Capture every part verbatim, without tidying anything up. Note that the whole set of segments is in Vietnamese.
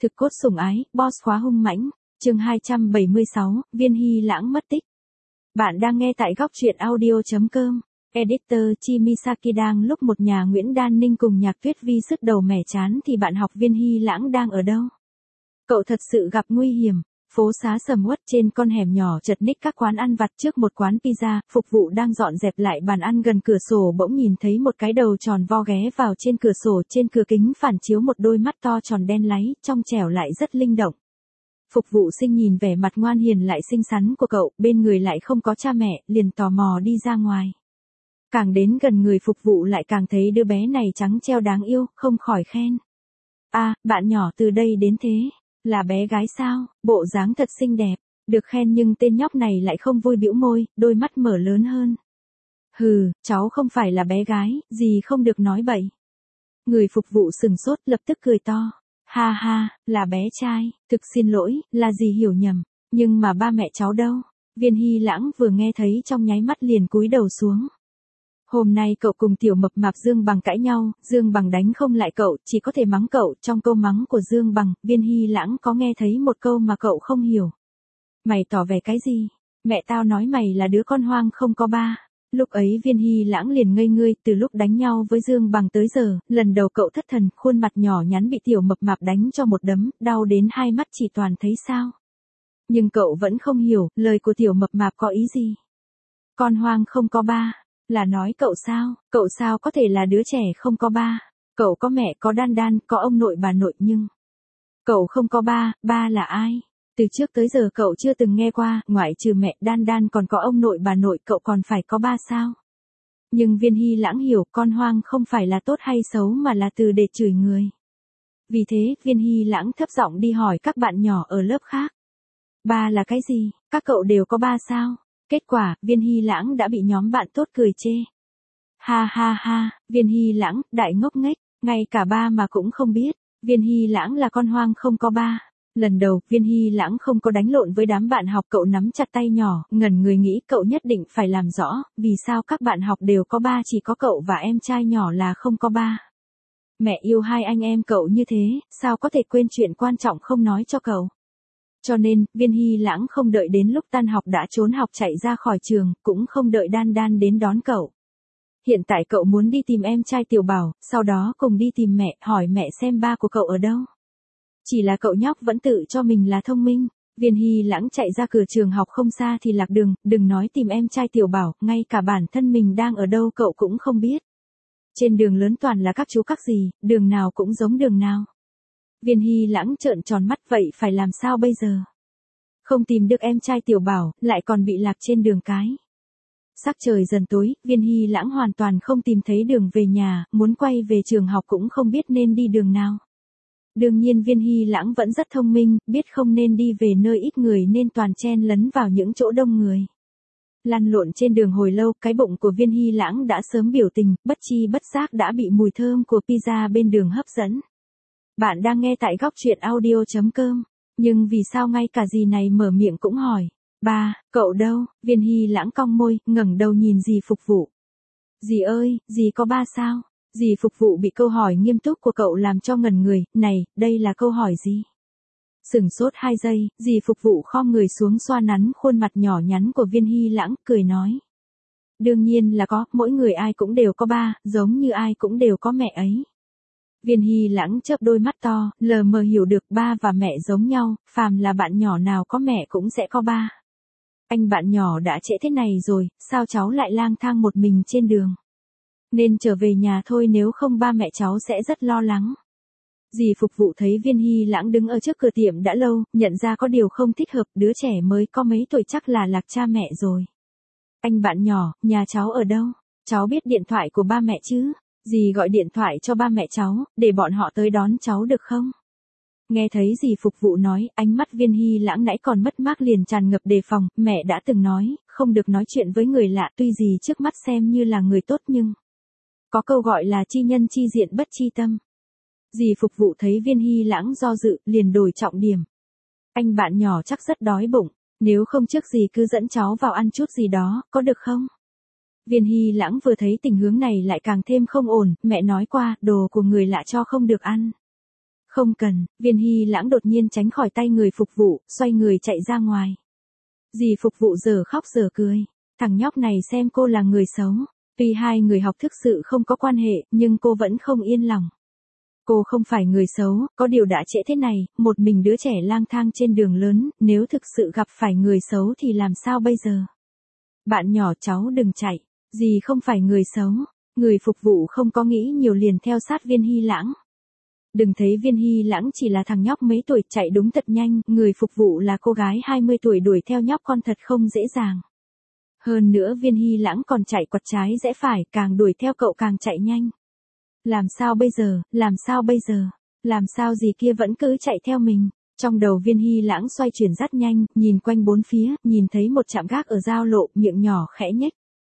Thực cốt sủng ái, boss khóa hung mãnh, chương hai trăm bảy mươi sáu, Viên Hy Lãng mất tích. Bạn đang nghe tại góc truyện audio.com. Editor Chimisaki đang lúc một nhà Nguyễn Đan Ninh cùng Nhạc Tuyết Vi sứt đầu mẻ chán thì bạn học Viên Hy Lãng đang ở đâu? Cậu thật sự gặp nguy hiểm. Phố xá sầm uất trên con hẻm nhỏ chật ních các quán ăn vặt trước một quán pizza, phục vụ đang dọn dẹp lại bàn ăn gần cửa sổ bỗng nhìn thấy một cái đầu tròn vo ghé vào trên cửa sổ, trên cửa kính phản chiếu một đôi mắt to tròn đen láy, trong trẻo lại rất linh động. Phục vụ sinh nhìn vẻ mặt ngoan hiền lại xinh xắn của cậu, bên người lại không có cha mẹ, liền tò mò đi ra ngoài. Càng đến gần người phục vụ lại càng thấy đứa bé này trắng treo đáng yêu, không khỏi khen. À, bạn nhỏ từ đây đến thế. Là bé gái sao, bộ dáng thật xinh đẹp, được khen nhưng tên nhóc này lại không vui bĩu môi, đôi mắt mở lớn hơn. Hừ, cháu không phải là bé gái, gì không được nói bậy. Người phục vụ sừng sốt lập tức cười to. Ha ha, là bé trai, thực xin lỗi, là gì hiểu nhầm, nhưng mà ba mẹ cháu đâu? Viên Hy Lãng vừa nghe thấy trong nháy mắt liền cúi đầu xuống. Hôm nay cậu cùng tiểu mập mạp Dương Bằng cãi nhau, Dương Bằng đánh không lại cậu, chỉ có thể mắng cậu. Trong câu mắng của Dương Bằng, Viên Hy Lãng có nghe thấy một câu mà cậu không hiểu. Mày tỏ vẻ cái gì? Mẹ tao nói mày là đứa con hoang không có ba. Lúc ấy Viên Hy Lãng liền ngây ngươi, từ lúc đánh nhau với Dương Bằng tới giờ, lần đầu cậu thất thần, khuôn mặt nhỏ nhắn bị tiểu mập mạp đánh cho một đấm, đau đến hai mắt chỉ toàn thấy sao. Nhưng cậu vẫn không hiểu, lời của tiểu mập mạp có ý gì. Con hoang không có ba. Là nói cậu sao, cậu sao có thể là đứa trẻ không có ba, cậu có mẹ có Đan Đan, có ông nội bà nội nhưng cậu không có ba, ba là ai? Từ trước tới giờ cậu chưa từng nghe qua, ngoại trừ mẹ Đan Đan còn có ông nội bà nội, cậu còn phải có ba sao? Nhưng Viên Hy Lãng hiểu con hoang không phải là tốt hay xấu mà là từ để chửi người. Vì thế Viên Hy Lãng thấp giọng đi hỏi các bạn nhỏ ở lớp khác. Ba là cái gì, các cậu đều có ba sao? Kết quả, Viên Hy Lãng đã bị nhóm bạn tốt cười chê. Ha ha ha, Viên Hy Lãng, đại ngốc nghếch, ngay cả ba mà cũng không biết. Viên Hy Lãng là con hoang không có ba. Lần đầu, Viên Hy Lãng không có đánh lộn với đám bạn học, cậu nắm chặt tay nhỏ, ngẩn người nghĩ cậu nhất định phải làm rõ, vì sao các bạn học đều có ba chỉ có cậu và em trai nhỏ là không có ba. Mẹ yêu hai anh em cậu như thế, sao có thể quên chuyện quan trọng không nói cho cậu. Cho nên, Viên Hy Lãng không đợi đến lúc tan học đã trốn học chạy ra khỏi trường, cũng không đợi Đan Đan đến đón cậu. Hiện tại cậu muốn đi tìm em trai Tiểu Bảo, sau đó cùng đi tìm mẹ, hỏi mẹ xem ba của cậu ở đâu. Chỉ là cậu nhóc vẫn tự cho mình là thông minh. Viên Hy Lãng chạy ra cửa trường học không xa thì lạc đường, đừng nói tìm em trai Tiểu Bảo, ngay cả bản thân mình đang ở đâu cậu cũng không biết. Trên đường lớn toàn là các chú các dì, đường nào cũng giống đường nào. Viên Hy Lãng trợn tròn mắt, vậy phải làm sao bây giờ? Không tìm được em trai Tiểu Bảo, lại còn bị lạc trên đường cái. Sắc trời dần tối, Viên Hy Lãng hoàn toàn không tìm thấy đường về nhà, muốn quay về trường học cũng không biết nên đi đường nào. Đương nhiên Viên Hy Lãng vẫn rất thông minh, biết không nên đi về nơi ít người nên toàn chen lấn vào những chỗ đông người. Lăn lộn trên đường hồi lâu, cái bụng của Viên Hy Lãng đã sớm biểu tình, bất chi bất giác đã bị mùi thơm của pizza bên đường hấp dẫn. Bạn đang nghe tại góc truyện audio.com, nhưng vì sao ngay cả dì này mở miệng cũng hỏi. Ba, cậu đâu? Viên Hy Lãng cong môi, ngẩng đầu nhìn dì phục vụ. Dì ơi, dì có ba sao? Dì phục vụ bị câu hỏi nghiêm túc của cậu làm cho ngẩn người, này, đây là câu hỏi gì? Sửng sốt hai giây, dì phục vụ khom người xuống xoa nắn khuôn mặt nhỏ nhắn của Viên Hy Lãng, cười nói. Đương nhiên là có, mỗi người ai cũng đều có ba, giống như ai cũng đều có mẹ ấy. Viên Hy Lãng chớp đôi mắt to, lờ mờ hiểu được ba và mẹ giống nhau, phàm là bạn nhỏ nào có mẹ cũng sẽ có ba. Anh bạn nhỏ đã trễ thế này rồi, sao cháu lại lang thang một mình trên đường? Nên trở về nhà thôi, nếu không ba mẹ cháu sẽ rất lo lắng. Dì phục vụ thấy Viên Hy Lãng đứng ở trước cửa tiệm đã lâu, nhận ra có điều không thích hợp, đứa trẻ mới có mấy tuổi chắc là lạc cha mẹ rồi. Anh bạn nhỏ, nhà cháu ở đâu? Cháu biết điện thoại của ba mẹ chứ? Dì gọi điện thoại cho ba mẹ cháu, để bọn họ tới đón cháu được không? Nghe thấy dì phục vụ nói, ánh mắt Viên Hy Lãng nãy còn mất mát liền tràn ngập đề phòng, mẹ đã từng nói, không được nói chuyện với người lạ, tuy dì trước mắt xem như là người tốt nhưng có câu gọi là chi nhân chi diện bất chi tâm. Dì phục vụ thấy Viên Hy Lãng do dự, liền đổi trọng điểm. Anh bạn nhỏ chắc rất đói bụng, nếu không trước dì cứ dẫn cháu vào ăn chút gì đó, có được không? Viên Hy Lãng vừa thấy tình huống này lại càng thêm không ổn, mẹ nói qua, đồ của người lạ cho không được ăn. Không cần, Viên Hy Lãng đột nhiên tránh khỏi tay người phục vụ, xoay người chạy ra ngoài. Dì phục vụ giờ khóc giờ cười. Thằng nhóc này xem cô là người xấu. Tuy hai người học thực sự không có quan hệ, nhưng cô vẫn không yên lòng. Cô không phải người xấu, có điều đã trễ thế này, một mình đứa trẻ lang thang trên đường lớn, nếu thực sự gặp phải người xấu thì làm sao bây giờ? Bạn nhỏ cháu đừng chạy, dì không phải người xấu. Người phục vụ không có nghĩ nhiều liền theo sát Viên Hy Lãng. Đừng thấy Viên Hy Lãng chỉ là thằng nhóc mấy tuổi chạy đúng thật nhanh, người phục vụ là cô gái hai mươi tuổi đuổi theo nhóc con thật không dễ dàng. Hơn nữa Viên Hy Lãng còn chạy quặt trái rẽ phải, càng đuổi theo cậu càng chạy nhanh. Làm sao bây giờ, làm sao bây giờ, làm sao gì kia vẫn cứ chạy theo mình. Trong đầu Viên Hy Lãng xoay chuyển rất nhanh, nhìn quanh bốn phía, nhìn thấy một trạm gác ở giao lộ, miệng nhỏ khẽ nhếch.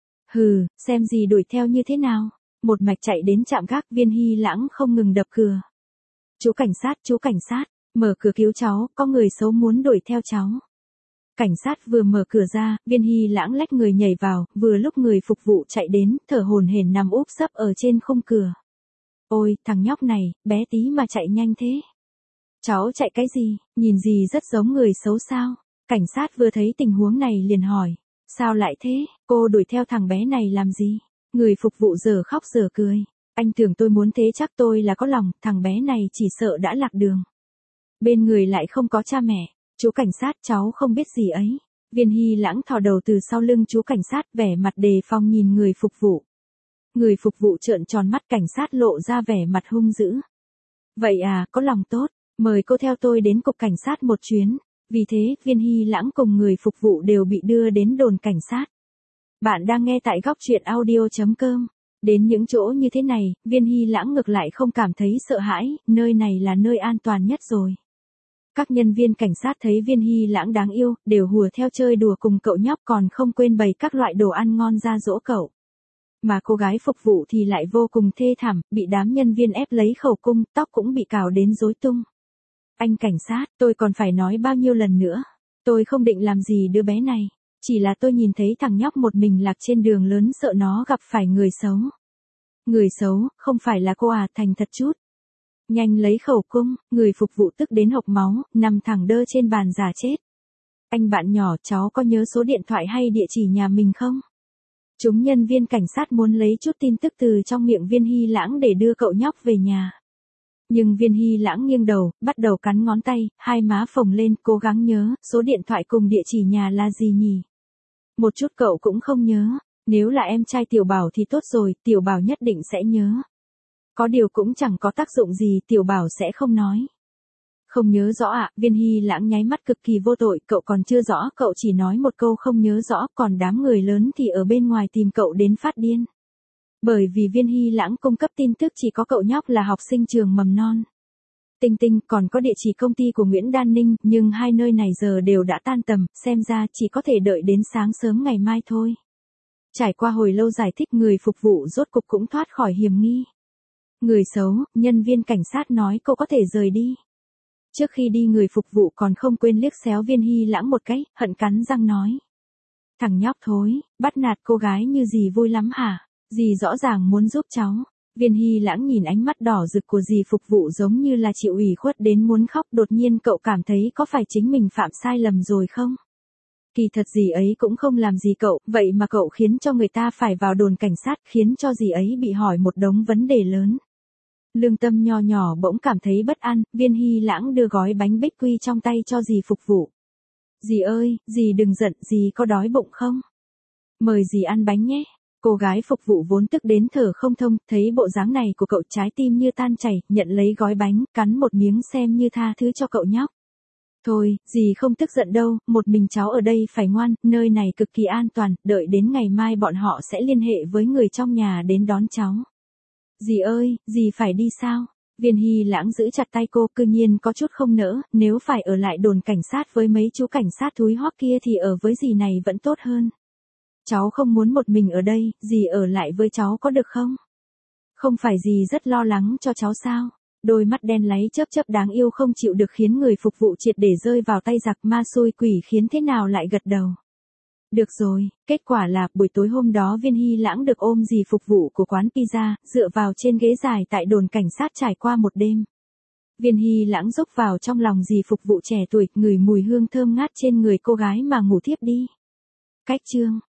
Hừ, xem gì đuổi theo như thế nào. Một mạch chạy đến trạm gác, Viên Hy Lãng không ngừng đập cửa. Chú cảnh sát, chú cảnh sát, mở cửa cứu cháu, có người xấu muốn đuổi theo cháu. Cảnh sát vừa mở cửa ra, Viên Hy Lãng lách người nhảy vào, vừa lúc người phục vụ chạy đến, thở hổn hển nằm úp sấp ở trên khung cửa. Ôi, thằng nhóc này, bé tí mà chạy nhanh thế. Cháu chạy cái gì, nhìn gì rất giống người xấu sao? Cảnh sát vừa thấy tình huống này liền hỏi. Sao lại thế, cô đuổi theo thằng bé này làm gì? Người phục vụ giờ khóc giờ cười. Anh tưởng tôi muốn thế chắc tôi là có lòng, thằng bé này chỉ sợ đã lạc đường. Bên người lại không có cha mẹ. Chú cảnh sát, cháu không biết gì ấy. Viên Hy Lãng thò đầu từ sau lưng chú cảnh sát, vẻ mặt đề phòng nhìn người phục vụ. Người phục vụ trợn tròn mắt, cảnh sát lộ ra vẻ mặt hung dữ. Vậy à, có lòng tốt, mời cô theo tôi đến cục cảnh sát một chuyến. Vì thế, Viên Hy Lãng cùng người phục vụ đều bị đưa đến đồn cảnh sát. Bạn đang nghe tại góc truyện audio chấm com. Đến những chỗ như thế này, Viên Hy Lãng ngược lại không cảm thấy sợ hãi, nơi này là nơi an toàn nhất rồi. Các nhân viên cảnh sát thấy Viên Hy Lãng đáng yêu, đều hùa theo chơi đùa cùng cậu nhóc, còn không quên bày các loại đồ ăn ngon ra dỗ cậu. Mà cô gái phục vụ thì lại vô cùng thê thảm, bị đám nhân viên ép lấy khẩu cung, tóc cũng bị cào đến rối tung. Anh cảnh sát, tôi còn phải nói bao nhiêu lần nữa. Tôi không định làm gì đứa bé này. Chỉ là tôi nhìn thấy thằng nhóc một mình lạc trên đường lớn, sợ nó gặp phải người xấu. Người xấu, không phải là cô à, thành thật chút. Nhanh lấy khẩu cung, người phục vụ tức đến hộc máu, nằm thẳng đơ trên bàn giả chết. Anh bạn nhỏ, cháu có nhớ số điện thoại hay địa chỉ nhà mình không? Chúng nhân viên cảnh sát muốn lấy chút tin tức từ trong miệng Viên Hy Lãng để đưa cậu nhóc về nhà. Nhưng Viên Hy Lãng nghiêng đầu, bắt đầu cắn ngón tay, hai má phồng lên, cố gắng nhớ, số điện thoại cùng địa chỉ nhà là gì nhỉ? Một chút cậu cũng không nhớ, nếu là em trai Tiểu Bảo thì tốt rồi, Tiểu Bảo nhất định sẽ nhớ. Có điều cũng chẳng có tác dụng gì, Tiểu Bảo sẽ không nói. Không nhớ rõ ạ, à, Viên Hy Lãng nháy mắt cực kỳ vô tội, cậu còn chưa rõ, cậu chỉ nói một câu không nhớ rõ, còn đám người lớn thì ở bên ngoài tìm cậu đến phát điên. Bởi vì Viên Hy Lãng cung cấp tin tức chỉ có cậu nhóc là học sinh trường mầm non. Tinh Tinh còn có địa chỉ công ty của Nguyễn Đan Ninh, nhưng hai nơi này giờ đều đã tan tầm, xem ra chỉ có thể đợi đến sáng sớm ngày mai thôi. Trải qua hồi lâu giải thích, người phục vụ rốt cục cũng thoát khỏi hiểm nghi. Người xấu, nhân viên cảnh sát nói cô có thể rời đi. Trước khi đi, người phục vụ còn không quên liếc xéo Viên Hy Lãng một cái, hận cắn răng nói. Thằng nhóc thối, bắt nạt cô gái như dì vui lắm hả? Dì rõ ràng muốn giúp cháu. Viên Hy Lãng nhìn ánh mắt đỏ rực của dì phục vụ giống như là chịu ủy khuất đến muốn khóc, đột nhiên cậu cảm thấy có phải chính mình phạm sai lầm rồi không? Kỳ thật dì ấy cũng không làm gì cậu, vậy mà cậu khiến cho người ta phải vào đồn cảnh sát, khiến cho dì ấy bị hỏi một đống vấn đề lớn. Lương tâm nho nhỏ bỗng cảm thấy bất an, Viên Hy Lãng đưa gói bánh bích quy trong tay cho dì phục vụ. Dì ơi, dì đừng giận, dì có đói bụng không? Mời dì ăn bánh nhé. Cô gái phục vụ vốn tức đến thở không thông, thấy bộ dáng này của cậu trái tim như tan chảy, nhận lấy gói bánh, cắn một miếng xem như tha thứ cho cậu nhóc. Thôi, dì không tức giận đâu, một mình cháu ở đây phải ngoan, nơi này cực kỳ an toàn, đợi đến ngày mai bọn họ sẽ liên hệ với người trong nhà đến đón cháu. Dì ơi, dì phải đi sao? Viên Hy Lãng giữ chặt tay cô, cư nhiên có chút không nỡ, nếu phải ở lại đồn cảnh sát với mấy chú cảnh sát thúi hoắc kia thì ở với dì này vẫn tốt hơn. Cháu không muốn một mình ở đây, dì ở lại với cháu có được không? Không phải dì rất lo lắng cho cháu sao? Đôi mắt đen láy chớp chớp đáng yêu không chịu được khiến người phục vụ triệt để rơi vào tay giặc, ma xui quỷ khiến thế nào lại gật đầu. Được rồi, kết quả là buổi tối hôm đó Viên Hy Lãng được ôm dì phục vụ của quán pizza, dựa vào trên ghế dài tại đồn cảnh sát trải qua một đêm. Viên Hy Lãng dốc vào trong lòng dì phục vụ trẻ tuổi, ngửi mùi hương thơm ngát trên người cô gái mà ngủ thiếp đi. Cách chương